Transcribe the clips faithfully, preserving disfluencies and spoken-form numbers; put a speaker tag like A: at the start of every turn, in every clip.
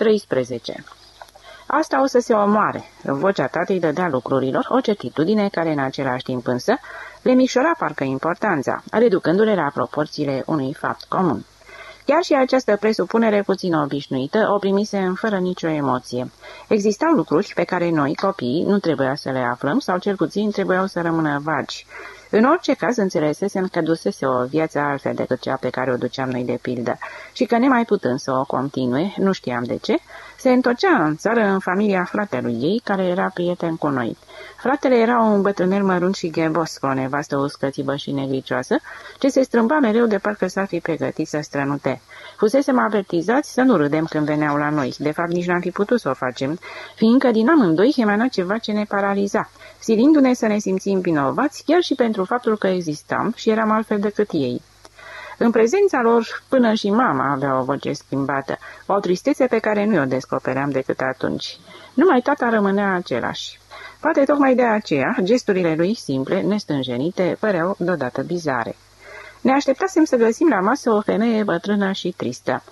A: treisprezece. Asta o să se omoare. Vocea tatei dădea lucrurilor o certitudine care în același timp însă le micșora parcă importanța, reducându-le la proporțiile unui fapt comun. Chiar și această presupunere puțin obișnuită o primise fără nicio emoție. Existau lucruri pe care noi, copiii, nu trebuia să le aflăm sau cel puțin trebuiau să rămână vagi. În orice caz înțelesesem că dusese o viață altfel decât cea pe care o duceam noi de pildă și că nemai putând să o continue, nu știam de ce, se întorcea în țară în familia fratelui ei, care era prieten cu noi. Fratele era un bătrânel mărunt și ghebos, cu o nevastă uscățibă și negricioasă, ce se strâmba mereu de parcă s-ar fi pregătit să strănute. Fusesem avertizați să nu râdem când veneau la noi, de fapt nici n-am fi putut să o facem, fiindcă din amândoi emana ceva ce ne paraliza, silindu-ne să ne simțim vinovați chiar și pentru faptul că existam și eram altfel decât ei. În prezența lor, până și mama avea o voce schimbată, o tristețe pe care nu o descopeream decât atunci. Numai tata rămânea același. Poate tocmai de aceea, gesturile lui simple, nestânjenite, păreau deodată bizare. Ne așteptasem să găsim la masă o femeie bătrână și tristă.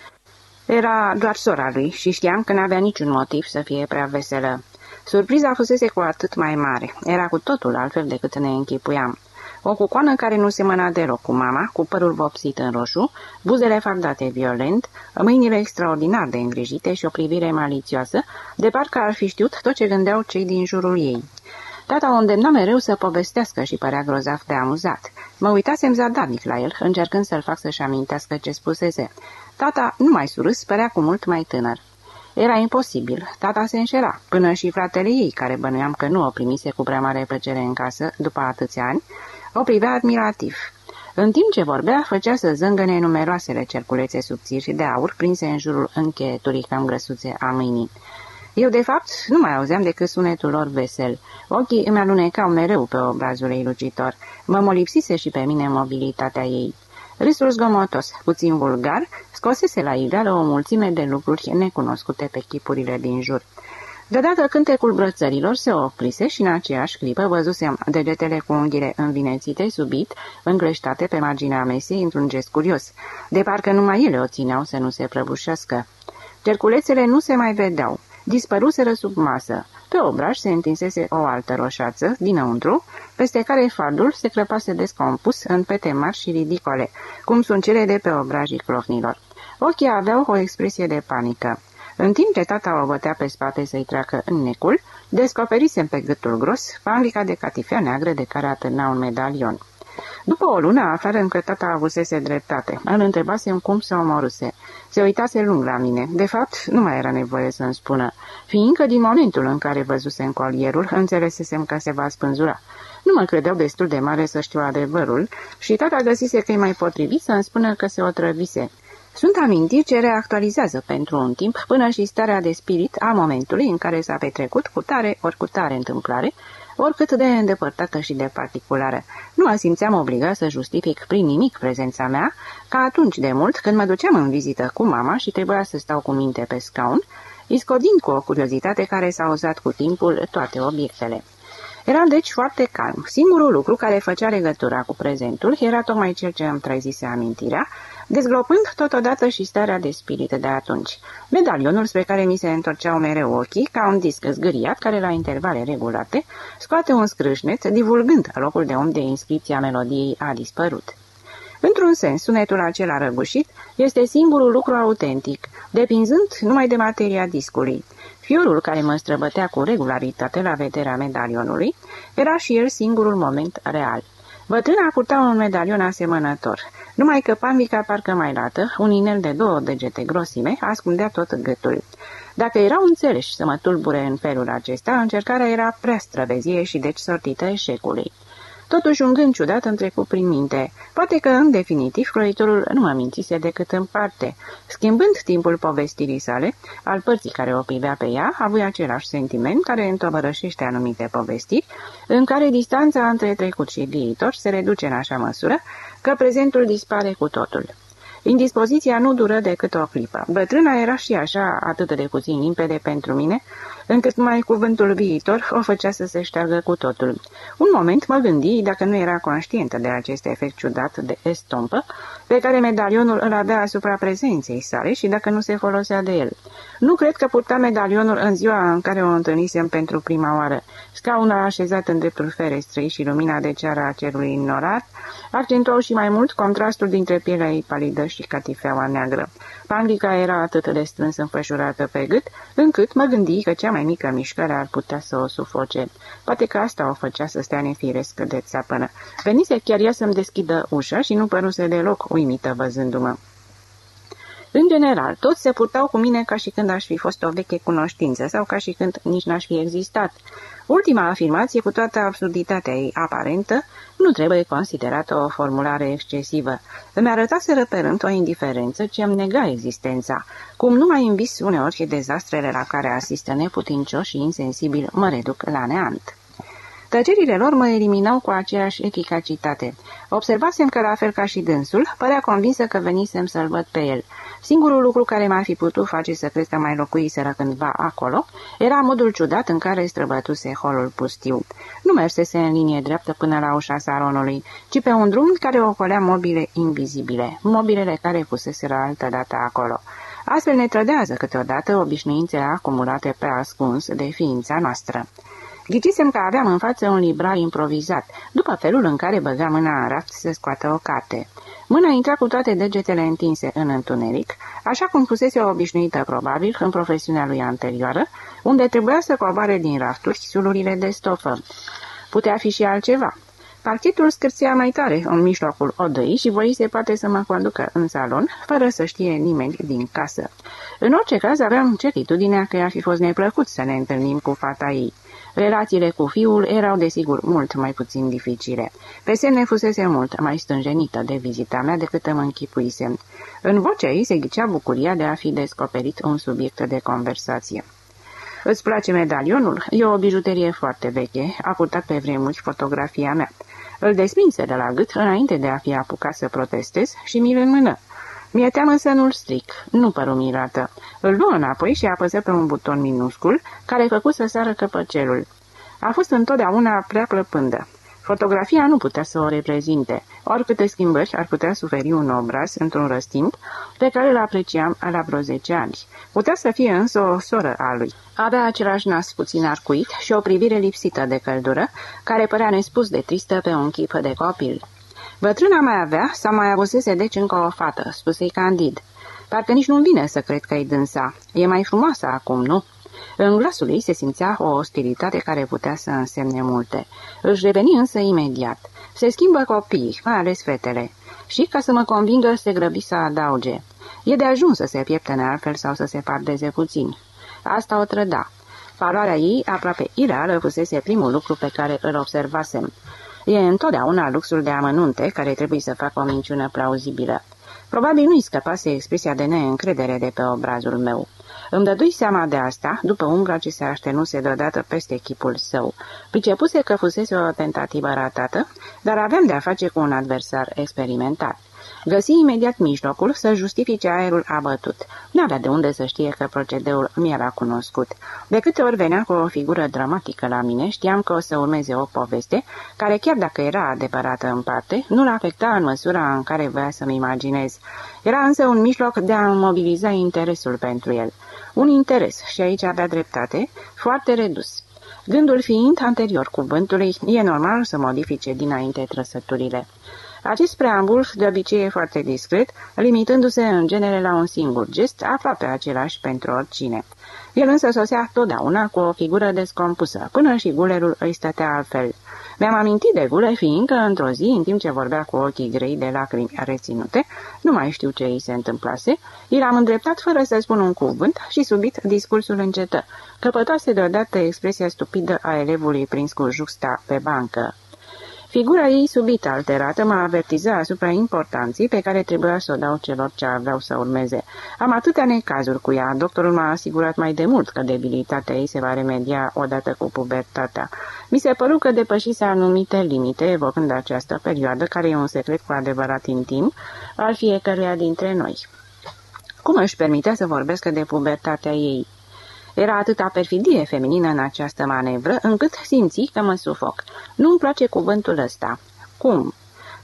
A: Era doar sora lui și știam că n-avea niciun motiv să fie prea veselă. Surpriza fusese cu atât mai mare. Era cu totul altfel decât ne închipuiam. O cucoană care nu semăna deloc cu mama, cu părul vopsit în roșu, buzele fardate violent, mâinile extraordinar de îngrijite și o privire malițioasă, de parcă ar fi știut tot ce gândeau cei din jurul ei. Tata o îndemna mereu să povestească și părea grozav de amuzat. Mă uitasem zadarnic la el, încercând să-l fac să-și amintească ce spusese. Tata, nu mai surâs, părea cu mult mai tânăr. Era imposibil, tata se înșela, până și fratele ei, care bănuiam că nu o primise cu prea mare plăcere în casă, după atâția ani, o privea admirativ. În timp ce vorbea, făcea să zângăne numeroasele cerculețe subțiri de aur prinse în jurul încheieturii cam grăsuțe a mâinii. Eu, de fapt, nu mai auzeam decât sunetul lor vesel. Ochii îmi alunecau mereu pe obrazul ei lucitor. Mă molipsise și pe mine mobilitatea ei. Râsul zgomotos, puțin vulgar, scosese la iveală o mulțime de lucruri necunoscute pe chipurile din jur. Deodată cântecul brățărilor se oprise și în aceeași clipă văzusem degetele cu unghiile învinețite, subit, încleștate pe marginea mesei într-un gest curios, de parcă numai ele o țineau să nu se prăbușească. Cerculețele nu se mai vedeau, dispăruseră sub masă. Pe obraj se întinsese o altă roșață, dinăuntru, peste care fardul se crăpase descompus în pete mari și ridicole, cum sunt cele de pe obrajii clofnilor. Ochii aveau o expresie de panică. În timp ce tata o bătea pe spate să-i treacă în necul, descoperisem pe gâtul gros panglica de catifea neagră de care atârna un medalion. După o lună aflarăm că tata avusese dreptate. Îl întrebasem cum se omoruse. Se uitase lung la mine. De fapt, nu mai era nevoie să-mi spună, fiindcă din momentul în care văzusem colierul, înțelesesem că se va spânzura. Nu mă credeau destul de mare să știu adevărul și tata găsise că e mai potrivit să-mi spună că se otrăvise. Sunt amintiri ce reactualizează pentru un timp până și starea de spirit a momentului în care s-a petrecut cu tare ori cu tare întâmplare, oricât de îndepărtată și de particulară. Nu mă simțeam obligat să justific prin nimic prezența mea, ca atunci de mult când mă duceam în vizită cu mama și trebuia să stau cu minte pe scaun, iscodind cu o curiozitate care s-a uzat cu timpul toate obiectele. Eram deci foarte calm. Singurul lucru care făcea legătura cu prezentul era tocmai cel ce îmi trezise amintirea, dezglopând totodată și starea de spirit de atunci. Medalionul spre care mi se întorceau mereu ochii, ca un disc zgâriat care la intervale regulate scoate un scrâșnet, divulgând locul de unde inscripția melodiei a dispărut. Într-un sens, sunetul acela răgușit este singurul lucru autentic, depinzând numai de materia discului. Fiorul care mă străbătea cu regularitate la vederea medalionului era și el singurul moment real. Bătrâna purta un medalion asemănător, numai că panglica parcă mai lată, un inel de două degete grosime, ascundea tot gâtul. Dacă erau înțeleși să mă tulbure în felul acesta, încercarea era prea străvezie și deci sortită eșecului. Totuși un gând ciudat îmi trecu prin minte. Poate că, în definitiv, croitorul nu mă mințise decât în parte. Schimbând timpul povestirii sale, al părții care o privea pe ea, avea același sentiment care întovărășește anumite povestiri, în care distanța între trecut și viitor se reduce în așa măsură că prezentul dispare cu totul. Indispoziția nu dură decât o clipă. Bătrâna era și așa atât de puțin limpede pentru mine, încât mai cuvântul viitor o făcea să se șteargă cu totul. Un moment mă gândi dacă nu era conștientă de acest efect ciudat de estompă pe care medalionul îl avea asupra prezenței sale și dacă nu se folosea de el. Nu cred că purta medalionul în ziua în care o întâlnisem pentru prima oară. Scaunul așezat în dreptul ferestrei și lumina de ceară a cerului înnorat accentuau și mai mult contrastul dintre pielea ei palidă și catifeaua neagră. Panglica era atât de strâns înfășurată pe gât, încât mă gândi că cea mai mică mișcare ar putea să o sufoce. Poate că asta o făcea să stea nefiresc de țapănă. Venise chiar ea să-mi deschidă ușa și nu păruse deloc uimită văzându-mă. În general, toți se purtau cu mine ca și când aș fi fost o veche cunoștință sau ca și când nici n-aș fi existat. Ultima afirmație, cu toată absurditatea ei aparentă, nu trebuie considerată o formulare excesivă. Îmi arătaseră pe rând o indiferență ce îmi nega existența, cum numai în vis uneori dezastrele la care asistă neputincioși și insensibili mă reduc la neant. Tăcerile lor mă eliminau cu aceeași eficacitate. Observasem că, la fel ca și dânsul, părea convinsă că venisem să-l văd pe el. Singurul lucru care m-ar fi putut face să cred că mai locuiseră cândva acolo era modul ciudat în care străbătuse holul pustiu. Nu mersese în linie dreaptă până la ușa salonului, ci pe un drum care ocolea mobile invizibile, mobilele care fuseseră altădată acolo. Astfel ne trădează câteodată obișnuințele acumulate pe ascuns de ființa noastră. Ghicisem că aveam în față un librar improvizat, după felul în care băga mâna în raft să scoată o carte. Mâna intra cu toate degetele întinse în întuneric, așa cum fusese obișnuită probabil în profesiunea lui anterioară, unde trebuia să coboare din rafturi sulurile de stofă. Putea fi și altceva. Parchetul scârțea mai tare în mijlocul odăii și voise poate să mă conducă în salon, fără să știe nimeni din casă. În orice caz aveam certitudinea că i-ar fi fost neplăcut să ne întâlnim cu fata ei. Relațiile cu fiul erau, desigur, mult mai puțin dificile. Pe semne fusese mult mai stânjenită de vizita mea decât îmi închipuisem. În vocea ei se ghicea bucuria de a fi descoperit un subiect de conversație. Îți place medalionul? E o bijuterie foarte veche, a purtat pe vremuri fotografia mea. Îl desprinse de la gât înainte de a fi apucat să protestez și mi-l înmână. Mi-e teamă să nu-l stric, nu păru mirată. Îl luă înapoi și apăsă pe un buton minuscul, care făcu să sară căpăcelul. A fost întotdeauna prea plăpândă. Fotografia nu putea să o reprezinte, oricâte schimbări ar putea suferi un obraz într-un răstimp pe care îl apreciam la vreo zece ani. Putea să fie însă o soră a lui. Avea același nas puțin arcuit și o privire lipsită de căldură, care părea nespus de tristă pe un chip de copil. Bătrâna mai avea sau mai avusese deci încă o fată, spuse-i candid. Parcă nici nu-mi vine să cred că-i dânsa. E mai frumoasă acum, nu? În glasul ei se simțea o ostilitate care putea să însemne multe. Își reveni însă imediat. Se schimbă copiii, mai ales fetele. Și, ca să mă convingă, se grăbi să adauge. E de ajuns să se pieptene altfel sau să se pardeze puțin. Asta o trăda. Valoarea ei, aproape ireală, fusese primul lucru pe care îl observasem. E întotdeauna luxul de amănunte care trebuie să facă o minciună plauzibilă. Probabil nu-i scăpase expresia de neîncredere de pe obrazul meu. Îmi dădui seama de asta, după umbra ce se aștenuse deodată peste chipul său. Pricepuse că fusese o tentativă ratată, dar aveam de-a face cu un adversar experimentat. Găsi imediat mijlocul să justifice aerul abătut. N-avea de unde să știe că procedeul mi-era cunoscut. De câte ori venea cu o figură dramatică la mine, știam că o să urmeze o poveste, care, chiar dacă era adevărată în parte, nu l-afecta în măsura în care voia să-mi imaginez. Era însă un mijloc de a mobiliza interesul pentru el. Un interes, și aici avea dreptate, foarte redus. Gândul fiind anterior cuvântului, e normal să modifice dinainte trăsăturile. Acest preambul, de obicei e foarte discret, limitându-se în genere la un singur gest, aproape același pentru oricine. El însă sosea totdeauna cu o figură descompusă, până și gulerul îi stătea altfel. Mi-am amintit de guler, fiindcă, într-o zi, în timp ce vorbea cu ochii grei de lacrimi reținute, nu mai știu ce îi se întâmplase, i l-am îndreptat fără să spun un cuvânt și subit discursul încetă. Căpătoase deodată expresia stupidă a elevului prins cu juxta pe bancă. Figura ei subit alterată mă avertiza asupra importanței pe care trebuia să o dau celor ce aveau să urmeze. Am atâtea necazuri cu ea, doctorul m-a asigurat mai de mult că debilitatea ei se va remedia odată cu pubertatea. Mi se păru că depășise anumite limite, evocând această perioadă, care e un secret cu adevărat intim al fiecăruia dintre noi. Cum își permitea să vorbesc de pubertatea ei? Era atâta perfidie feminină în această manevră, încât simți că mă sufoc. Nu-mi place cuvântul ăsta. Cum?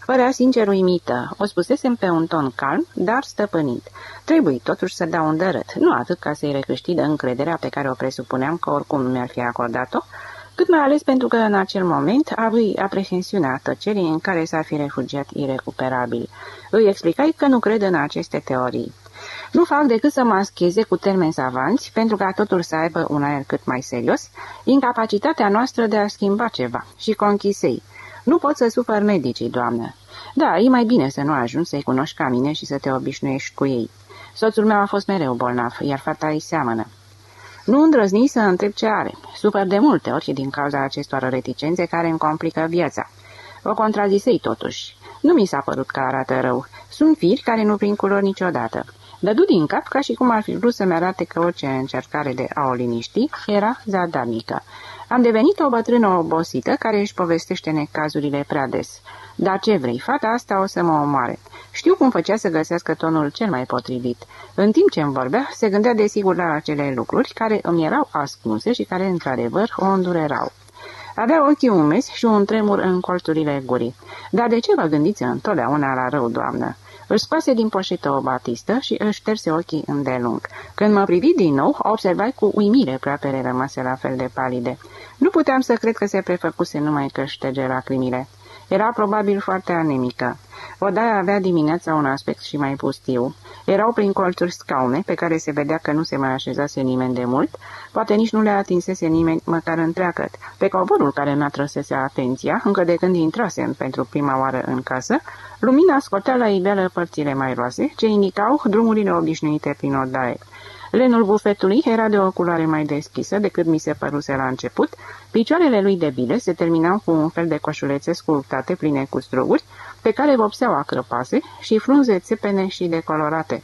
A: Părea sincer uimită. O spusesem pe un ton calm, dar stăpânit. Trebuie totuși să dau un dărât, nu atât ca să-i recâștigă încrederea pe care o presupuneam că oricum nu mi-ar fi acordat-o, cât mai ales pentru că în acel moment avui aprehensiunea tăcerii în care s-ar fi refugiat irecuperabil. Îi explicai că nu cred în aceste teorii. Nu fac decât să mă ascheze cu termeni savanți, pentru ca totul să aibă un aer cât mai serios, incapacitatea noastră de a schimba ceva. Și conchisei. Nu pot să sufăr medicii, doamnă. Da, e mai bine să nu ajungi să-i cunoști ca mine și să te obișnuiești cu ei. Soțul meu a fost mereu bolnav, iar fata îi seamănă. Nu îndrăzni să întreb ce are. Sufăr de multe ori din cauza acestor reticențe care îmi complică viața. O contrazisei totuși. Nu mi s-a părut că arată rău. Sunt firi care nu prind culori niciodată. Dădu din cap ca și cum ar fi vrut să-mi arate că orice încercare de a o liniști era zadarnică. Am devenit o bătrână obosită care își povestește necazurile prea des. Dar ce vrei, fata asta o să mă omoare. Știu cum făcea să găsească tonul cel mai potrivit. În timp ce îmi vorbea, se gândea desigur la acele lucruri care îmi erau ascunse și care, într-adevăr, o îndurerau. Avea ochii umezi și un tremur în colțurile gurii. Dar de ce vă gândiți întotdeauna la rău, doamnă? Își scoase din poșetă o batistă și își șterse ochii îndelung. Când mă privi din nou, observai cu uimire pleoapele rămase la fel de palide. Nu puteam să cred că se prefăcuse numai că șterge lacrimile. Era probabil foarte anemică. Odaia avea dimineața un aspect și mai pustiu. Erau prin colțuri scaune, pe care se vedea că nu se mai așezase nimeni de mult, poate nici nu le atinsese nimeni măcar întreagăt. Pe covorul care mi-a trăsese atenția, încă de când intrasem pentru prima oară în casă, lumina scotea la iveală părțile mai roase, ce indicau drumurile obișnuite prin odaie. Lenul bufetului era de o culoare mai deschisă decât mi se păruse la început, picioarele lui de bile se terminau cu un fel de coșulețe sculptate pline cu struguri, pe care vopseau acrăpase și frunze țepene și decolorate.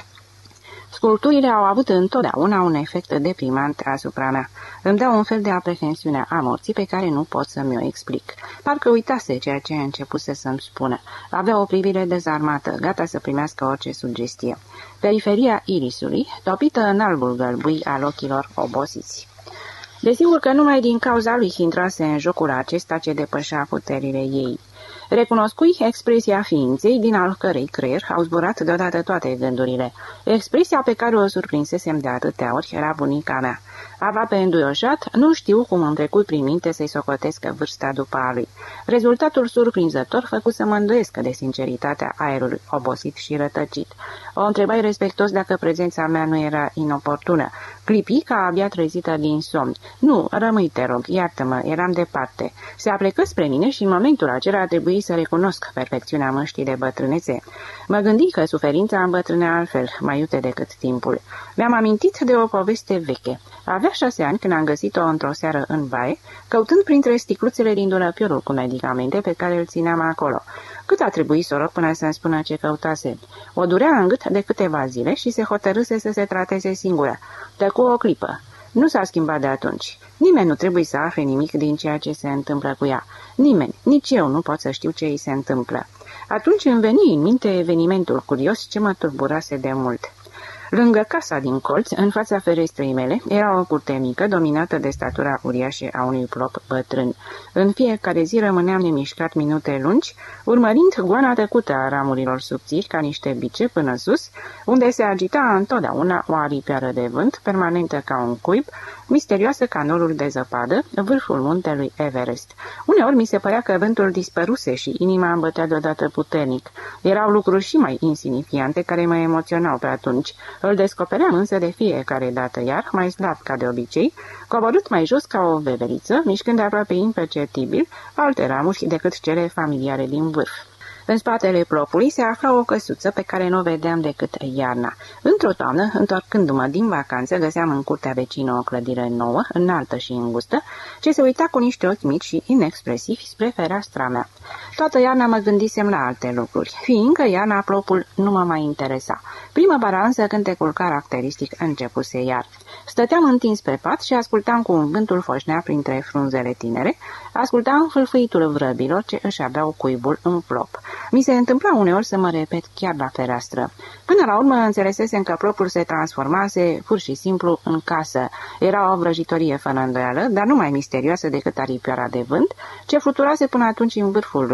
A: Sculpturile au avut întotdeauna un efect deprimant asupra mea. Îmi dau un fel de aprehensiune a morții pe care nu pot să mi-o explic. Parcă uitase ceea ce începuse să-mi spună. Avea o privire dezarmată, gata să primească orice sugestie. Periferia irisului, topită în albul gălbui al ochilor obosiți. Desigur că numai din cauza lui intrase în jocul acesta ce depășea puterile ei. Recunoscui expresia ființei, din al cărei creier au zburat deodată toate gândurile. Expresia pe care o surprinsesem de atâtea ori era bunica mea. Aproape înduioșat, nu știu cum îmi trecut prin minte să-i socotesc vârsta după a lui. Rezultatul surprinzător făcu să mă îndoiesc de sinceritatea aerului obosit și rătăcit. O întrebai respectos dacă prezența mea nu era inoportună. Clipi ca abia trezită din somn. Nu, rămâi, te rog, iartă-mă, eram departe. Se aplecă spre mine și în momentul acela a trebuit să recunosc perfecțiunea măștii de bătrânețe. Mă gândi că suferința îmbătrânea altfel, mai iute decât timpul. Mi-am amintit de o poveste veche. Avea șase ani când am găsit-o într-o seară în baie, căutând printre sticluțele din dulăpiorul cu medicamente pe care îl țineam acolo. Cât a trebuit să o rog până să-mi spună ce căutase. O durea în gât de câteva zile și se hotărâse să se trateze singură. Tăcu o clipă. Nu s-a schimbat de atunci. Nimeni nu trebuie să afle nimic din ceea ce se întâmplă cu ea. Nimeni, nici eu nu pot să știu ce îi se întâmplă. Atunci îmi veni în minte evenimentul curios ce mă tulburase de mult. Lângă casa din colț, în fața ferestrei mele, era o curte mică, dominată de statura uriașă a unui plop bătrân. În fiecare zi rămâneam nemișcat minute lungi, urmărind goana tăcută a ramurilor subțiri, ca niște bice până sus, unde se agita întotdeauna o aripioară de vânt, permanentă ca un cuib, misterioasă ca norul de zăpadă, vârful muntelui Everest. Uneori mi se părea că vântul dispăruse și inima îmi bătea deodată puternic. Erau lucruri și mai insignifiante care mă emoționau pe atunci. Îl descopeream însă de fiecare dată, iar, mai slab ca de obicei, coborât mai jos ca o veveriță, mișcând aproape imperceptibil alte ramuri decât cele familiare din vârf. În spatele plopului se afla o căsuță pe care nu o vedeam decât iarna. Într-o toamnă, întorcându-mă din vacanță, găseam în curtea vecină o clădire nouă, înaltă și îngustă, ce se uita cu niște ochi mici și inexpresivi spre fereastra mea. Toată iarna mă gândisem la alte lucruri, fiindcă iarna plopul nu mă mai interesa. Primăvara însă cântecul caracteristic începuse iar. Stăteam întins pe pat și ascultam cum vântul foșnea printre frunzele tinere, ascultam fâlfâitul vrăbilor ce își aveau cuibul în plop. Mi se întâmpla uneori să mă repet chiar la fereastră. Până la urmă înțelesesem că plopul se transformase pur și simplu în casă. Era o vrăjitorie fără îndoială, dar nu mai misterioasă decât aripioara de vânt, ce fluturase până atunci în vârful lui.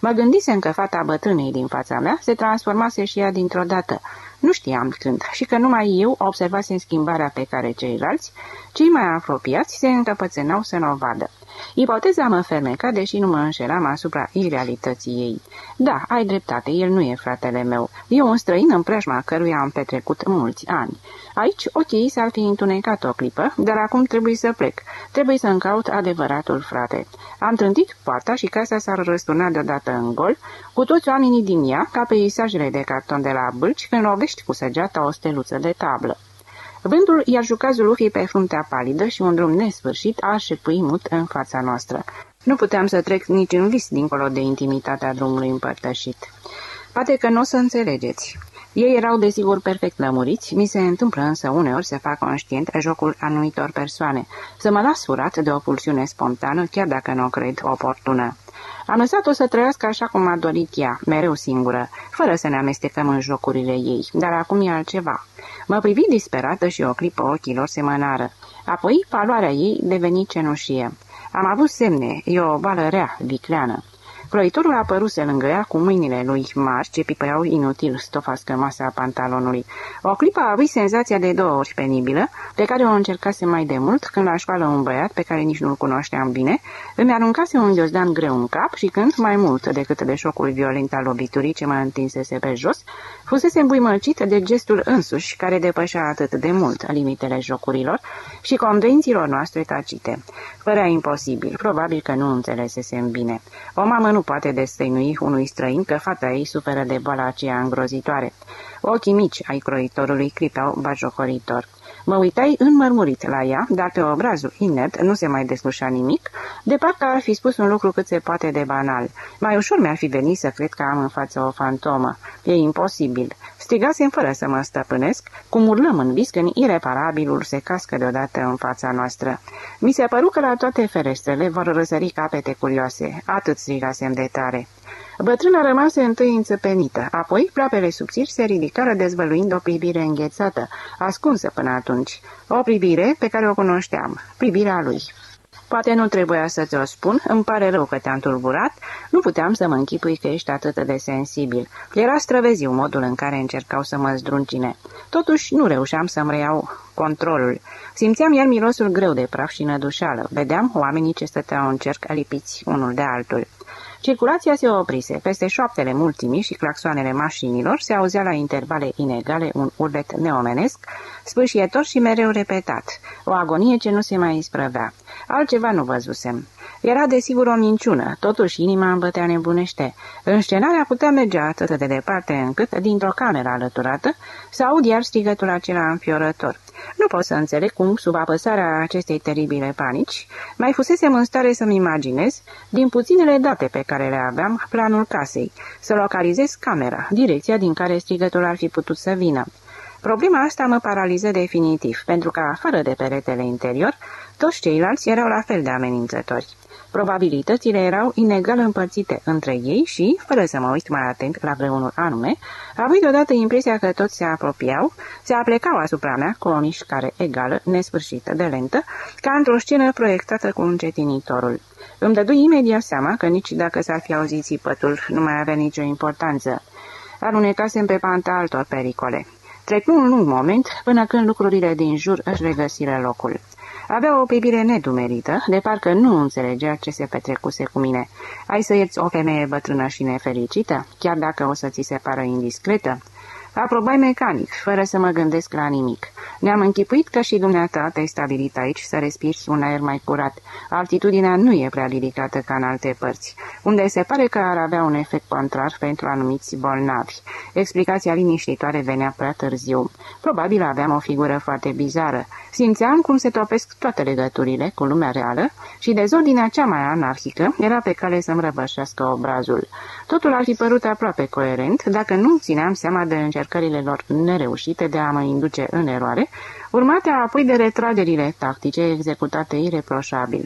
A: Mă gândisem că fata bătrânei din fața mea se transformase și ea dintr-o dată. Nu știam când și că numai eu observasem schimbarea pe care ceilalți, cei mai apropiați, se încăpățânau să nu o vadă. Ipoteza mă fermeca, deși nu mă înșelam asupra irealității ei. Da, ai dreptate, el nu e fratele meu. E un străin în preajma căruia am petrecut mulți ani. Aici ochii s-ar fi întunecat o clipă, dar acum trebuie să plec. Trebuie să-mi caut adevăratul frate. Am trântit poarta și casa s-ar răsturna deodată în gol, cu toți oamenii din ea, ca peisajele de carton de la Bâlci, când lovești cu săgeata o steluță de tablă. Vântul i-ar juca zulufii pe fruntea palidă și un drum nesfârșit ar șepui mut în fața noastră. Nu puteam să trec nici în vis dincolo de intimitatea drumului împărtășit. Poate că nu o să înțelegeți. Ei erau desigur perfect lămuriți, mi se întâmplă însă uneori să fac conștient jocul anumitor persoane, să mă las furat de o pulsiune spontană, chiar dacă nu o cred oportună. Am lăsat-o să trăiască așa cum a dorit ea, mereu singură, fără să ne amestecăm în jocurile ei, dar acum e altceva. Mă privi disperată și o clipă ochilor se mânară. Apoi paloarea ei deveni cenușie. Am avut semne, e o boală rea, vicleană. Croitorul apăruse lângă ea cu mâinile lui mari ce pipăiau inutil stofa scămoasă a pantalonului. O clipă a avut senzația de două ori penibilă, pe care o încercase mai de mult când la școală un băiat pe care nici nu-l cunoșteam bine îmi aruncase un ghiozdan greu în cap și când, mai mult decât de șocul violent al loviturii ce mă întinsese pe jos, fusese îmbuimăcit de gestul însuși care depășea atât de mult limitele jocurilor și convențiilor noastre tacite. Părea imposibil, probabil că nu înțelesesem bine. O mamă nu poate destăinui unui străin că fata ei suferă de boala aceea îngrozitoare. Ochii mici ai croitorului clipeau batjocoritor. Mă uitai înmărmurit la ea, dar pe obrazul inert nu se mai deslușa nimic, de parcă ar fi spus un lucru cât se poate de banal. Mai ușor mi-ar fi venit să cred că am în față o fantomă. E imposibil. Strigasem fără să mă stăpânesc, cum urlăm în vis când ireparabilul se cască deodată în fața noastră. Mi se păru că la toate ferestrele vor răsări capete curioase. Atât strigasem de tare. Bătrâna rămase întâi înțepenită, apoi ploapele subțiri se ridicară dezvăluind o privire înghețată, ascunsă până atunci. O privire pe care o cunoșteam, privirea lui. Poate nu trebuia să ți-o spun, îmi pare rău că te-am tulburat, nu puteam să mă închipui că ești atât de sensibil. Era străveziu modul în care încercau să mă zdruncine. Totuși nu reușeam să-mi reiau controlul. Simțeam iar mirosul greu de praf și nădușeală. Vedeam oamenii ce stăteau în cerc lipiți unul de altul. Circulația se oprise. Peste șoaptele mulțimii și claxoanele mașinilor se auzea la intervale inegale un urlet neomenesc, spâșietor și mereu repetat. O agonie ce nu se mai isprăvea. Altceva nu văzusem. Era desigur o minciună, totuși inima îmi bătea nebunește. Înscenarea putea merge atât de departe încât, dintr-o cameră alăturată, să aud iar strigătul acela înfiorător. Nu pot să înțeleg cum, sub apăsarea acestei teribile panici, mai fusesem în stare să-mi imaginez, din puținele date pe care le aveam, planul casei, să localizez camera, direcția din care strigătul ar fi putut să vină. Problema asta mă paraliză definitiv, pentru că, afară de peretele interior, toți ceilalți erau la fel de amenințători. Probabilitățile erau inegal împărțite între ei și, fără să mă uit mai atent la vreunul anume, având deodată impresia că toți se apropiau, se aplecau asupra mea cu o mișcare egală, nesfârșită de lentă, ca într-o scenă proiectată cu încetinitorul. Îmi dădui imediat seama că nici dacă s-ar fi auzit țipătul, nu mai avea nicio importanță. Alunecasem pe panta altor pericole. Trecu un lung moment până când lucrurile din jur își regăsiră locul. Avea o privire nedumerită, de parcă nu înțelegea ce se petrecuse cu mine. Ai să ierți o femeie bătrână și nefericită, chiar dacă o să ți se pară indiscretă? Aprobai mecanic, fără să mă gândesc la nimic. Ne-am închipuit că și dumneata te-ai stabilit aici să respiri un aer mai curat. Altitudinea nu e prea ridicată ca în alte părți, unde se pare că ar avea un efect contrar pentru anumiți bolnavi. Explicația liniștitoare venea prea târziu. Probabil aveam o figură foarte bizară. Simțeam cum se topesc toate legăturile cu lumea reală și dezordinea cea mai anarhică era pe cale să-mi răvășească obrazul. Totul ar fi părut aproape coerent dacă nu țineam seama de încercările lor nereușite de a mă induce în eroare, urmate apoi de retragerile tactice executate ireproșabil.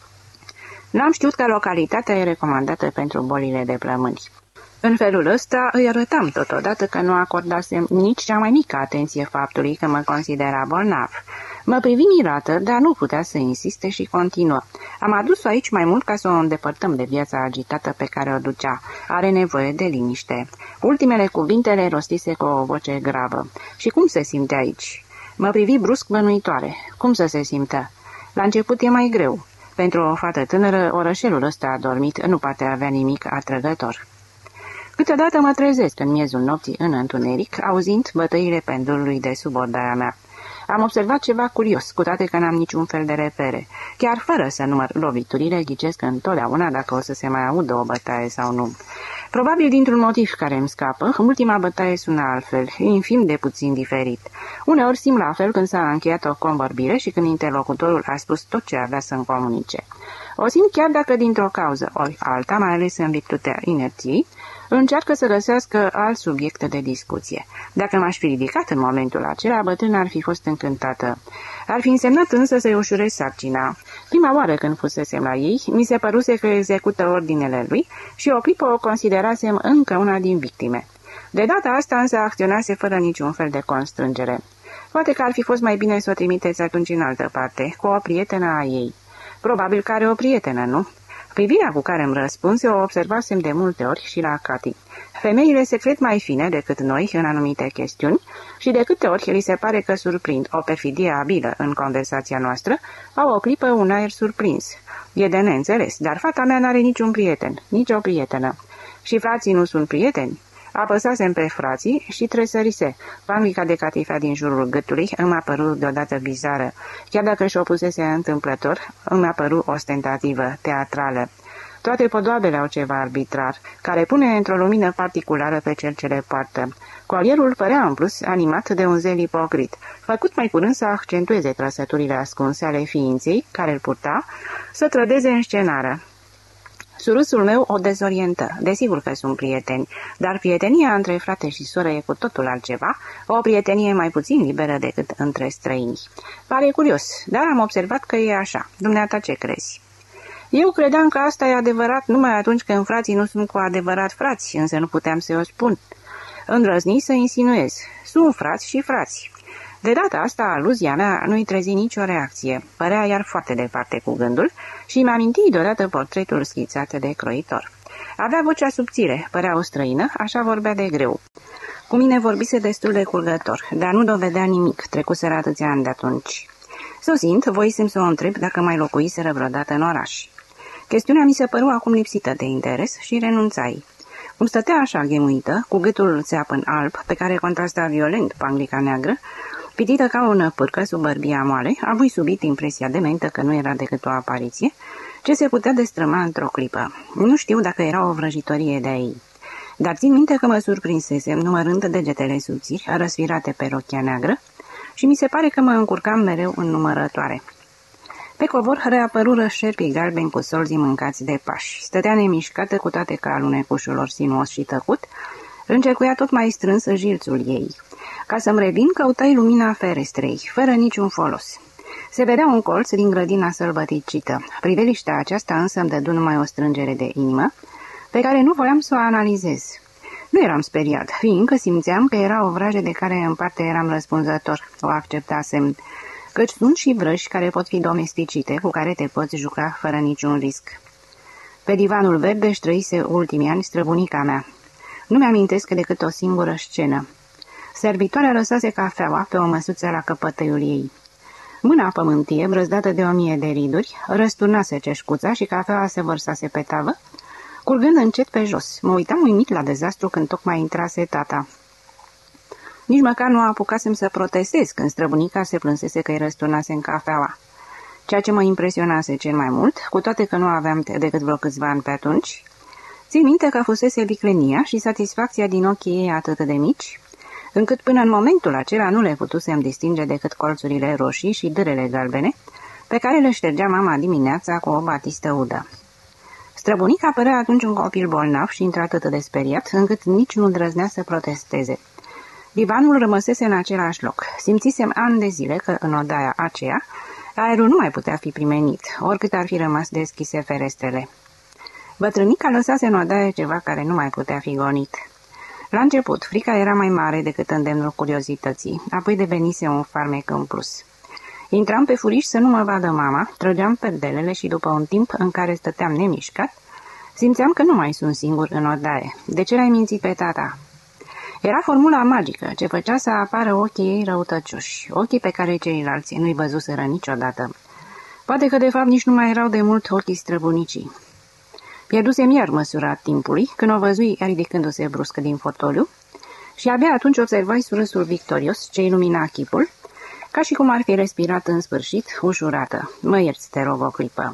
A: N-am știut că localitatea e recomandată pentru bolile de plămâni. În felul ăsta îi arătam totodată că nu acordasem nici cea mai mică atenție faptului că mă considera bolnav. Mă privi mirată, dar nu putea să insiste și continuă. Am adus-o aici mai mult ca să o îndepărtăm de viața agitată pe care o ducea. Are nevoie de liniște." Ultimele cuvinte le rostise cu o voce gravă. Și cum se simte aici?" Mă privi brusc bănuitoare. Cum să se simtă? La început e mai greu. Pentru o fată tânără, orășelul ăsta adormit nu poate avea nimic atrăgător. Câteodată mă trezesc în miezul nopții în întuneric, auzind bătăile pendulului de sub odaia mea. Am observat ceva curios, cu toate că n-am niciun fel de repere. Chiar fără să număr loviturile, ghicesc întotdeauna dacă o să se mai audă o bătaie sau nu. Probabil dintr-un motiv care îmi scapă, ultima bătaie sună altfel, infim de puțin diferit. Uneori simt la fel când s-a încheiat o convorbire și când interlocutorul a spus tot ce avea să-mi comunice. O simt chiar dacă dintr-o cauză ori alta, mai ales în virtutea inerției, încearcă să găsească alt subiect de discuție. Dacă m-aș fi ridicat în momentul acela, bătrâna ar fi fost încântată. Ar fi însemnat însă să-i ușurez sarcina. Prima oară când fusesem la ei, mi se păruse că execută ordinele lui și o clipă o considerasem încă una din victime. De data asta însă acționase fără niciun fel de constrângere. Poate că ar fi fost mai bine să o trimiteți atunci în altă parte, cu o prietenă a ei. Probabil că are o prietenă, nu? Privirea cu care îmi răspunse o observasem de multe ori și la Cati. Femeile se cred mai fine decât noi în anumite chestiuni și de câte ori li se pare că surprind o perfidie abilă în conversația noastră, au o clipă un aer surprins. E de neînțeles, dar fata mea n-are niciun prieten, nicio prietenă. Și frații nu sunt prieteni? Apăsasem pe frații și tresărise. Panglica de catifea din jurul gâtului îmi a părut deodată bizară. Chiar dacă și-o pusese întâmplător, îmi a părut ostentativă, teatrală. Toate podoabele au ceva arbitrar, care pune într-o lumină particulară pe cel ce le poartă. Colierul părea în plus animat de un zel ipocrit, făcut mai curând să accentueze trăsăturile ascunse ale ființei care îl purta, să trădeze în scenară. Surâsul meu o dezorientă. Desigur că sunt prieteni, dar prietenia între frate și soră e cu totul altceva, o prietenie mai puțin liberă decât între străini. Pare curios, dar am observat că e așa. Dumneata ce crezi? Eu credeam că asta e adevărat numai atunci când frații nu sunt cu adevărat frați, însă nu puteam să o spun. Îndrăzni să insinuez. Sunt frați și frați. De data asta, aluzia mea nu-i trezi nicio reacție. Părea iar foarte departe cu gândul și mi-a amintit deodată portretul schițat de croitor. Avea vocea subțire, părea o străină, așa vorbea de greu. Cu mine vorbise destul de curgător, dar nu dovedea nimic, trecuseră atâția ani de atunci. Sosind, voisem să o întreb dacă mai locuiseră vreodată în oraș. Chestiunea mi se păru acum lipsită de interes și renunțai. Cum stătea așa ghemuită, cu gâtul țeapăn alb, pe care contrasta violent panglica neagră, pitită ca o năpârcă sub bărbia moale, avui subit impresia dementă că nu era decât o apariție, ce se putea destrăma într-o clipă. Nu știu dacă era o vrăjitorie de ei, dar țin minte că mă surprinsesem numărând degetele subțiri, răsfirate pe rochia neagră, și mi se pare că mă încurcam mereu în numărătoare. Pe covor reapărură șerpii galbeni cu solzii mâncați de pași. Stătea nemișcată, cu toate că alunecușul lor sinuos și tăcut încercuia tot mai strâns jilțul ei. Ca să-mi revin, căutai lumina ferestrei, fără niciun folos. Se vedea un colț din grădina sălbăticită. Priveliștea aceasta însă îmi dădu numai o strângere de inimă, pe care nu voiam să o analizez. Nu eram speriat, fiindcă simțeam că era o vrajă de care în parte eram răspunzător. O acceptasem, căci sunt și vrăji care pot fi domesticite, cu care te poți juca fără niciun risc. Pe divanul verde își trăise ultimii ani străbunica mea. Nu mi-amintesc decât o singură scenă. Servitoarea lăsase cafeaua pe o măsuță la căpătăiul ei. Mâna pământie, brăzdată de o mie de riduri, răsturnase ceșcuța și cafeaua se vărsase pe tavă, curgând încet pe jos. Mă uitam uimit la dezastru când tocmai intrase tata. Nici măcar nu apucasem să protestez când străbunica se plânsese că îi răsturnase în cafeaua. Ceea ce mă impresionase cel mai mult, cu toate că nu aveam decât vreo câțiva ani pe atunci, țin minte că fusese viclenia și satisfacția din ochii ei atât de mici, încât până în momentul acela nu le putusem distinge decât colțurile roșii și dârele galbene, pe care le ștergea mama dimineața cu o batistă udă. Străbunica părea atunci un copil bolnav și într-atât de speriat, încât nici nu îndrăznea să protesteze. Divanul rămăsese în același loc. Simțisem ani de zile că în odaia aceea aerul nu mai putea fi primenit, oricât ar fi rămas deschise ferestrele. Bătrânica lăsase în odaie ceva care nu mai putea fi gonit. La început, frica era mai mare decât îndemnul curiozității, apoi devenise un farmec în plus. Intram pe furiș să nu mă vadă mama, trăgeam perdelele și după un timp în care stăteam nemișcat, simțeam că nu mai sunt singur în odaie. De ce l-ai mințit pe tata? Era formula magică ce făcea să apară ochii ei răutăcioși, ochii pe care ceilalți nu-i văzuseră niciodată. Poate că de fapt nici nu mai erau de mult ochii străbunicii. Pierdusem iar măsura timpului când o văzui ridicându-se brusc din fotoliu și abia atunci observai surâsul victorios ce ilumina chipul, ca și cum ar fi respirat în sfârșit, ușurată. Mă ierți, te rog, o clipă.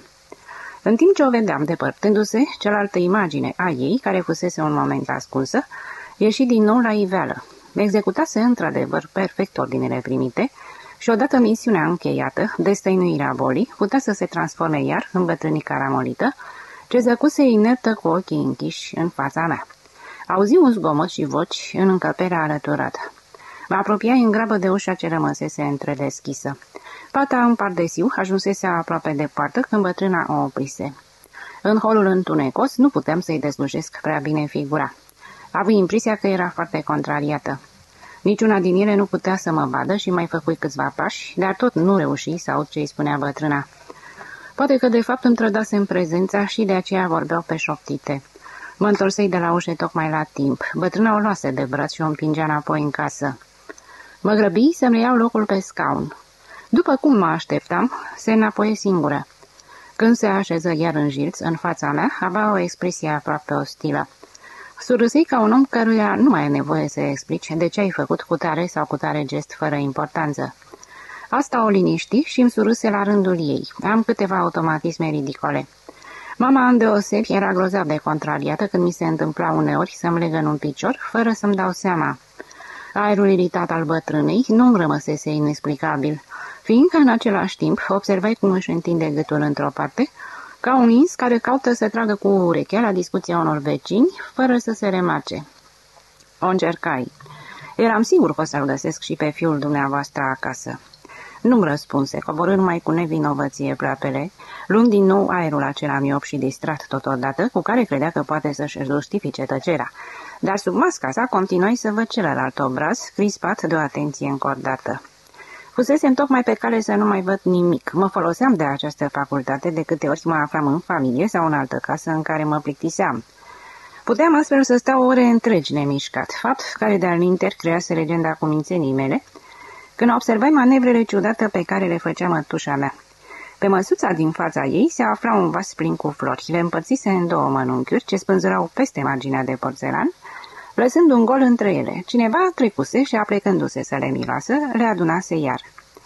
A: În timp ce o vedeam depărtându-se, cealaltă imagine a ei, care fusese un moment ascunsă, ieși din nou la iveală. Executase într-adevăr perfect ordinele primite și odată misiunea încheiată, destăinuirea bolii, putea să se transforme iar în bătrânica ramolită, ce zăcuse inertă cu ochii închiși în fața mea. Auzi un zgomot și voci în încăperea alăturată. Mă apropiai în grabă de ușa ce rămăsese întredeschisă. Pata în pardesiu ajunsese aproape de poartă când bătrâna o oprise. În holul întunecos nu puteam să-i deslușesc prea bine figura. Avui impresia că era foarte contrariată. Niciuna din ele nu putea să mă vadă și mai făcui câțiva pași, dar tot nu reuși să aud ce-i spunea bătrâna. Poate că de fapt îmi trădasem prezența și de aceea vorbeau pe șoptite. Mă întorsei de la ușă tocmai la timp. Bătrâna o luase de braț și o împingea înapoi în casă. Mă grăbi să-mi iau locul pe scaun. După cum mă așteptam, se înapoie singură. Când se așeză iar în jilț, în fața mea, avea o expresie aproape ostilă. Surâsei ca un om căruia nu mai e nevoie să explici de ce ai făcut cu tare sau cu tare gest fără importanță. Asta o liniști și îmi surâse la rândul ei. Am câteva automatisme ridicole. Mama îndeosebi era grozav de contrariată când mi se întâmpla uneori să-mi legăn un picior, fără să-mi dau seama. Aerul iritat al bătrânei nu-mi rămăsese inexplicabil, fiindcă în același timp observai cum își întinde gâtul într-o parte, ca un ins care caută să tragă cu urechea la discuția unor vecini, fără să se remarce. O încercai. Eram sigur că o să-l găsesc și pe fiul dumneavoastră acasă. Nu-mi răspunse, coborând mai cu nevinovăție pleoapele, luând din nou aerul acela miop și distrat totodată, cu care credea că poate să-și justifice tăcerea. Dar sub masca sa continuai să văd celălalt obraz, crispat de o atenție încordată. Fusesem tocmai pe cale să nu mai văd nimic. Mă foloseam de această facultate de câte ori mă aflam în familie sau în altă casă în care mă plictiseam. Puteam astfel să stau ore întregi nemișcat, fapt care de-al minter crease legenda cumințenii mele, când observai manevrele ciudate pe care le făcea mătușa mea. Pe măsuța din fața ei se afla un vas plin cu flori, le împărțise în două mănunchiuri ce spânzurau peste marginea de porțelan, lăsând un gol între ele. Cineva trecuse și, aplecându-se să le miroasă, le adunase iar.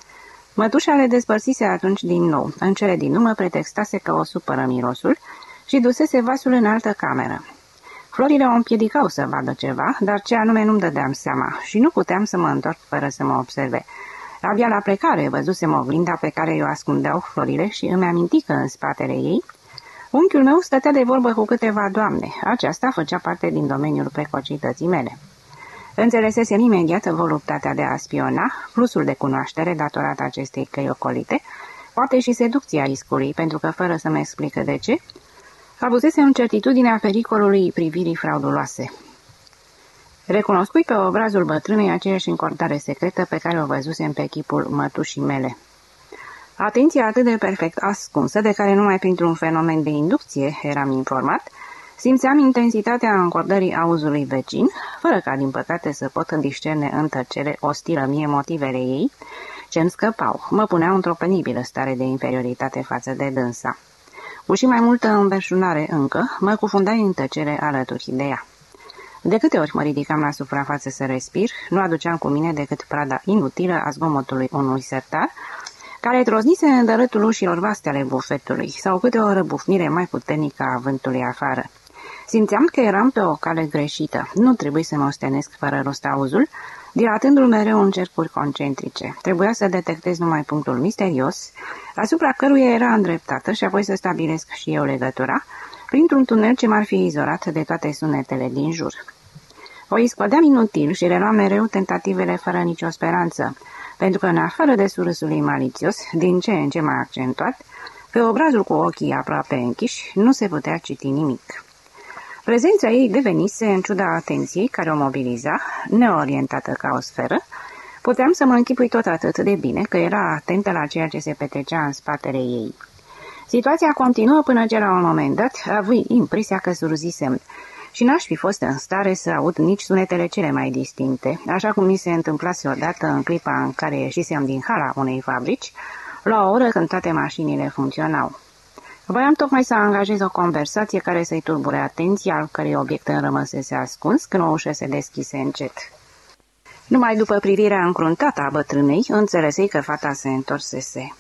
A: Mătușa le despărțise atunci din nou. În cele din urmă pretextase că o supără mirosul și dusese vasul în altă cameră. Florile o împiedicau să vadă ceva, dar ce anume nu-mi dădeam seama și nu puteam să mă întorc fără să mă observe. Abia la plecare văzusem oglinda pe care i-o ascundeau florile și îmi aminti că în spatele ei unchiul meu stătea de vorbă cu câteva doamne. Aceasta făcea parte din domeniul precocității mele. Înțelesesem imediat voluptatea de a spiona, plusul de cunoaștere datorat acestei căi ocolite, poate și seducția riscului, pentru că, fără să-mi explică de ce, avusesem certitudinea pericolului privirii frauduloase. Recunoscui pe obrazul bătrânei aceeași încordare secretă pe care o văzusem pe chipul mătușii mele. Atenția atât de perfect ascunsă, de care numai printr-un fenomen de inducție eram informat, simțeam intensitatea încordării auzului vecin, fără ca, din păcate, să pot discerne în tăcere ostilă mie motivele ei, ce-mi scăpau, mă puneau într-o penibilă stare de inferioritate față de dânsa. Cu și mai multă înverșunare încă, mă cufundai în tăcere alături de ea. De câte ori mă ridicam la suprafață să respir, nu aduceam cu mine decât prada inutilă a zgomotului unui sertar, care troznise în dărâtul ușilor vaste ale bufetului, sau câte o răbufnire mai puternică a vântului afară. Simțeam că eram pe o cale greșită. Nu trebuie să mă ostenesc fără rost auzul, dilatându-l mereu în cercuri concentrice. Trebuia să detectez numai punctul misterios, asupra căruia era îndreptată și apoi să stabilesc și eu legătura, printr-un tunel ce m-ar fi izolat de toate sunetele din jur. O iscodeam inutil și reluam mereu tentativele fără nicio speranță, pentru că, în afară de surâsul ei malițios, din ce în ce mai accentuat, pe obrazul cu ochii aproape închiși, nu se putea citi nimic. Prezența ei devenise, în ciuda atenției care o mobiliza, neorientată ca o sferă, Puteam să mă închipui tot atât de bine că era atentă la ceea ce se petrecea în spatele ei. Situația continuă până ce la un moment dat avui impresia că surzisem și n-aș fi fost în stare să aud nici sunetele cele mai distincte, așa cum mi se întâmplase odată în clipa în care ieșisem din hala unei fabrici, la o oră când toate mașinile funcționau. Voiam tocmai să angajez o conversație care să-i tulbure atenția, al cărei obiect îmi rămăsese ascuns, când o ușă se deschise încet. Numai după privirea încruntată a bătrânei, înțelesei că fata se întorsese.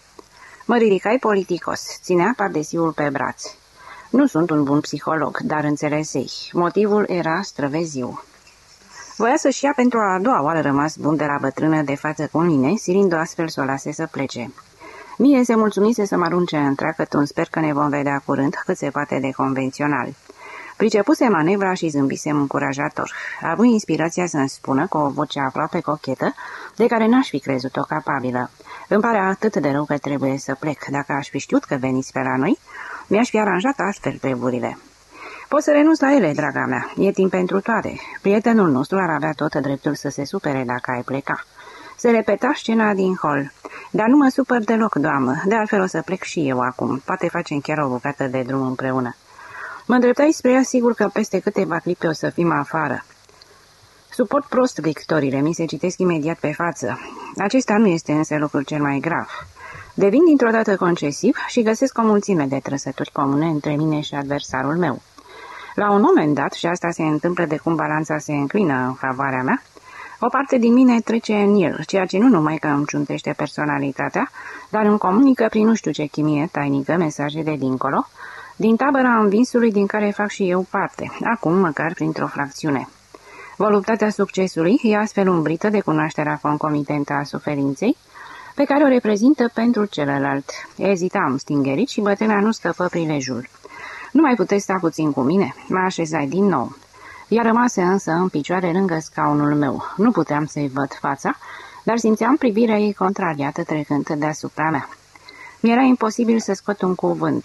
A: Mă ridicai politicos, ținea pardesiul pe braț. Nu sunt un bun psiholog, dar înțelesei. Motivul era străveziu. Voia să-și ia pentru a doua oară rămas bun de la bătrână de față cu mine, silind-o astfel să o lase să plece. Mie se mulțumise să mă arunce întreagătun, sper că ne vom vedea curând, cât se poate de convențional. Pricepuse manevra și zâmbisem încurajator. Avui inspirația să-mi spună cu o voce aproape cochetă, de care n-aș fi crezut-o capabilă. Îmi pare atât de rău că trebuie să plec. Dacă aș fi știut că veniți pe la noi, mi-aș fi aranjat astfel treburile. Poți să renunți la ele, draga mea. E timp pentru toate. Prietenul nostru ar avea tot dreptul să se supere dacă ai pleca. Se repeta scena din hol. Dar nu mă supăr deloc, doamnă. De altfel o să plec și eu acum. Poate facem chiar o bucată de drum împreună. Mă îndreptai spre ea, sigur că peste câteva clipe o să fim afară. Suport prost victoriile, mi se citesc imediat pe față. Acesta nu este însă lucrul cel mai grav. Devin dintr-o dată concesiv și găsesc o mulțime de trăsături comune între mine și adversarul meu. La un moment dat, și asta se întâmplă de cum balanța se înclină în favoarea mea, o parte din mine trece în el, ceea ce nu numai că îmi ciuntește personalitatea, dar îmi comunică prin nu știu ce chimie tainică mesaje de dincolo, din tabăra învinsului din care fac și eu parte, acum măcar printr-o fracțiune. Voluptatea succesului e astfel umbrită de cunoașterea concomitentă a suferinței, pe care o reprezintă pentru celălalt. Ezitam stingerit și bătrâna nu scăpă prilejul. Nu mai puteți sta puțin cu mine? Mă așezai din nou. Ea rămase însă în picioare lângă scaunul meu. Nu puteam să-i văd fața, dar simțeam privirea ei contrariată trecând deasupra mea. Mi-era imposibil să scot un cuvânt.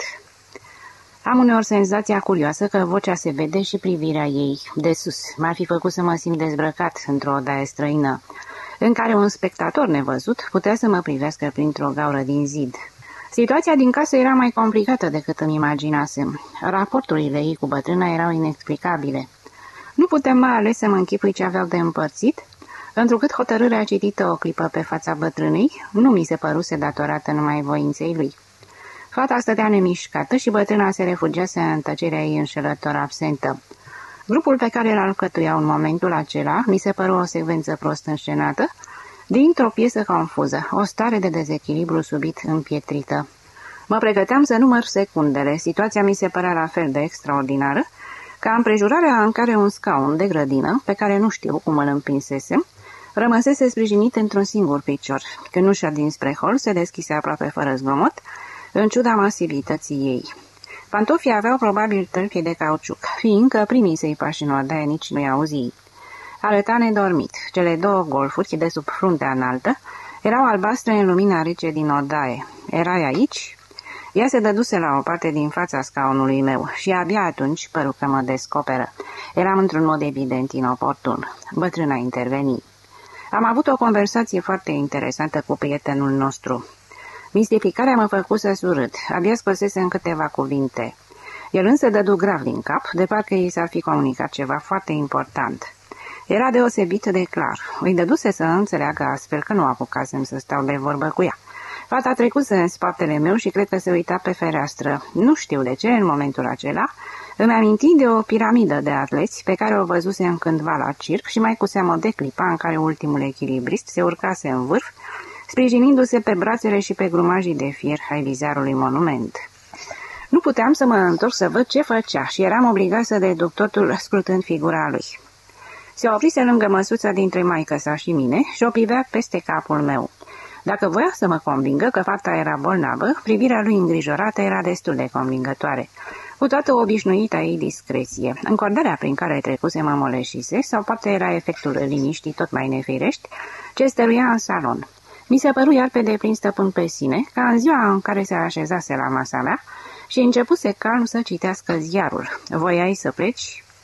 A: Am uneori senzația curioasă că vocea se vede și privirea ei de sus. M-ar fi făcut să mă simt dezbrăcat într-o odaie străină, în care un spectator nevăzut putea să mă privească printr-o gaură din zid. Situația din casă era mai complicată decât îmi imaginasem. Raporturile ei cu bătrâna erau inexplicabile. Nu puteam mai ales să mă închipui ce aveau de împărțit, întrucât hotărârea citită o clipă pe fața bătrânei nu mi se păruse datorată numai voinței lui. Fata stătea nemișcată și bătrâna se refugiase în tăcerea ei înșelător absentă. Grupul pe care îl alcătuiau în momentul acela mi se păru o secvență prost înscenată, dintr-o piesă confuză, o stare de dezechilibru subit împietrită. Mă pregăteam să număr secundele, situația mi se părea la fel de extraordinară, ca împrejurarea în care un scaun de grădină, pe care nu știu cum îl împinsesem, rămăsese sprijinit într-un singur picior. Când ușa dinspre hol se deschise aproape fără zgomot, în ciuda masivității ei. Pantofii aveau probabil tălpi de cauciuc, fiindcă primii săi pași în odaie nici nu-i auzi. Arăta nedormit. Cele două golfuri de sub fruntea înaltă erau albastre în lumina rece din odaie. Erai aici? Ea se dăduse la o parte din fața scaunului meu și abia atunci păru că mă descoperă. Eram într-un mod evident inoportun. Bătrâna interveni. Am avut o conversație foarte interesantă cu prietenul nostru. Mistificarea mă făcuse surâd. Abia scosese în câteva cuvinte. El însă dădu grav din cap, de parcă ei s-ar fi comunicat ceva foarte important. Era deosebit de clar. Îi dăduse să înțeleagă astfel că nu apucasem să stau de vorbă cu ea. Fata trecuse în spatele meu și cred că se uita pe fereastră. Nu știu de ce, în momentul acela, îmi aminti de o piramidă de atleți pe care o văzusem cândva la circ și mai cu seamă de clipa în care ultimul echilibrist se urcase în vârf, sprijinindu-se pe brațele și pe grumajii de fier ai vizarului monument. Nu puteam să mă întorc să văd ce făcea și eram obligat să deduc totul scrutând figura lui. Se oprise lângă măsuța dintre maică-sa și mine și o privea peste capul meu. Dacă voia să mă convingă că fata era bolnavă, privirea lui îngrijorată era destul de convingătoare. Cu toată obișnuita ei discreție, încordarea prin care trecuse mă moleșise, sau poate era efectul liniștii tot mai nefirești, ce stăruia în salon. Mi se păru iar pe deplin stăpân pe sine, ca în ziua în care se așezase la masa mea și începuse calm să citească ziarul. Voiai să pleci?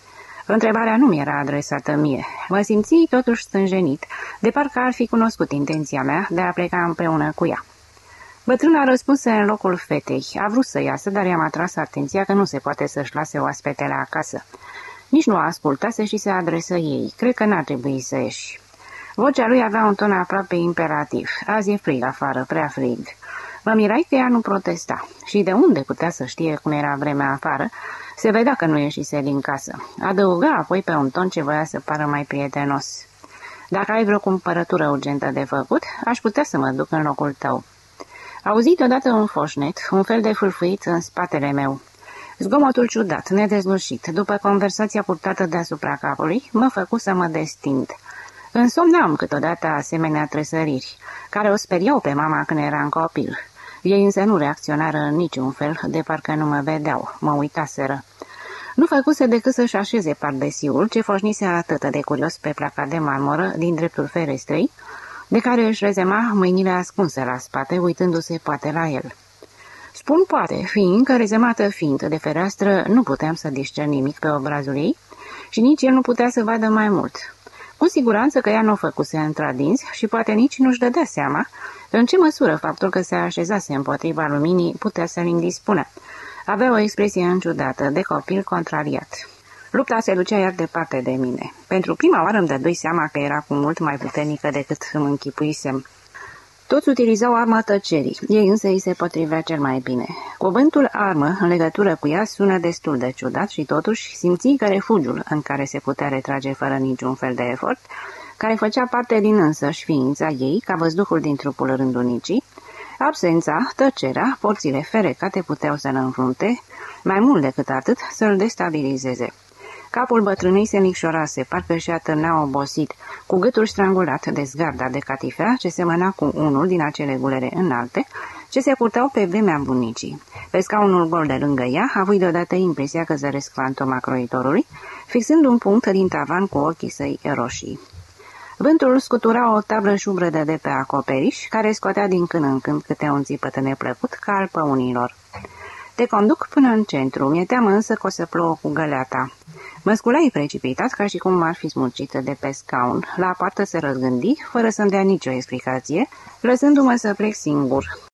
A: Întrebarea nu mi era adresată mie. Mă simți totuși stânjenit, de parcă ar fi cunoscut intenția mea de a pleca împreună cu ea. Bătrâna răspunse în locul fetei. A vrut să iasă, dar i-am atras atenția că nu se poate să-și lase oaspetele acasă. Nici nu ascultase și se adresă ei. Cred că n-ar trebui să ieși. Vocea lui avea un ton aproape imperativ. Azi e frig afară, prea frig. Mă mirai că ea nu protesta. Și de unde putea să știe cum era vremea afară? Se vedea că nu ieșise din casă. Adăuga apoi pe un ton ce voia să pară mai prietenos. Dacă ai vreo cumpărătură urgentă de făcut, aș putea să mă duc în locul tău. Auzit odată un foșnet, un fel de fâlfâit în spatele meu. Zgomotul ciudat, nedezlușit, după conversația purtată deasupra capului, mă făcu să mă destind. Însomnam câteodată asemenea tresăriri, care o speriau pe mama când eram copil. Ei însă nu reacționară în niciun fel, de parcă nu mă vedeau, mă uitaseră. Nu făcuse decât să-și așeze pardesiul, ce foșnise atât de curios pe placa de marmură din dreptul ferestrei, de care își rezema mâinile ascunse la spate, uitându-se poate la el. Spun poate, fiindcă, rezemată fiind de fereastră, nu puteam să discern nimic pe obrazul ei și nici el nu putea să vadă mai mult. Cu siguranță că ea nu o făcuse într-adins și poate nici nu-și dădea seama în ce măsură faptul că se așezase împotriva luminii putea să-l indispună. Avea o expresie înciudată, de copil contrariat. Lupta se ducea iar departe de mine. Pentru prima oară îmi dădui seama că era cu mult mai puternică decât îmi închipuisem. Toți utilizau arma tăcerii, ei însă îi se potrivea cel mai bine. Cuvântul armă, în legătură cu ea, sună destul de ciudat și totuși simți că refugiul în care se putea retrage fără niciun fel de efort, care făcea parte din însăși ființa ei, ca văzduhul din trupul rândunicii, absența, tăcerea, porțile ferecate puteau să-l înfrunte, mai mult decât atât să-l destabilizeze. Capul bătrânei se micșorase, parcă și atârna obosit, cu gâtul strangulat de zgarda de catifea ce semăna cu unul din acele gulere înalte, ce se purtau pe vremea bunicii. Pe scaunul gol de lângă ea, a avut deodată impresia că zăresc fantoma croitorului, fixând un punct din tavan cu ochii săi roșii. Vântul scutura o tablă șubrădă de pe acoperiș, care scotea din când în când câte un țipăt neplăcut ca al păunilor. Te conduc până în centru, mi-e teamă însă că o să plouă cu găleata. Mă sculai precipitat ca și cum m-ar fi smulcită de pe scaun. La poartă se răzgândi, fără să-mi dea nicio explicație, lăsându-mă să plec singur.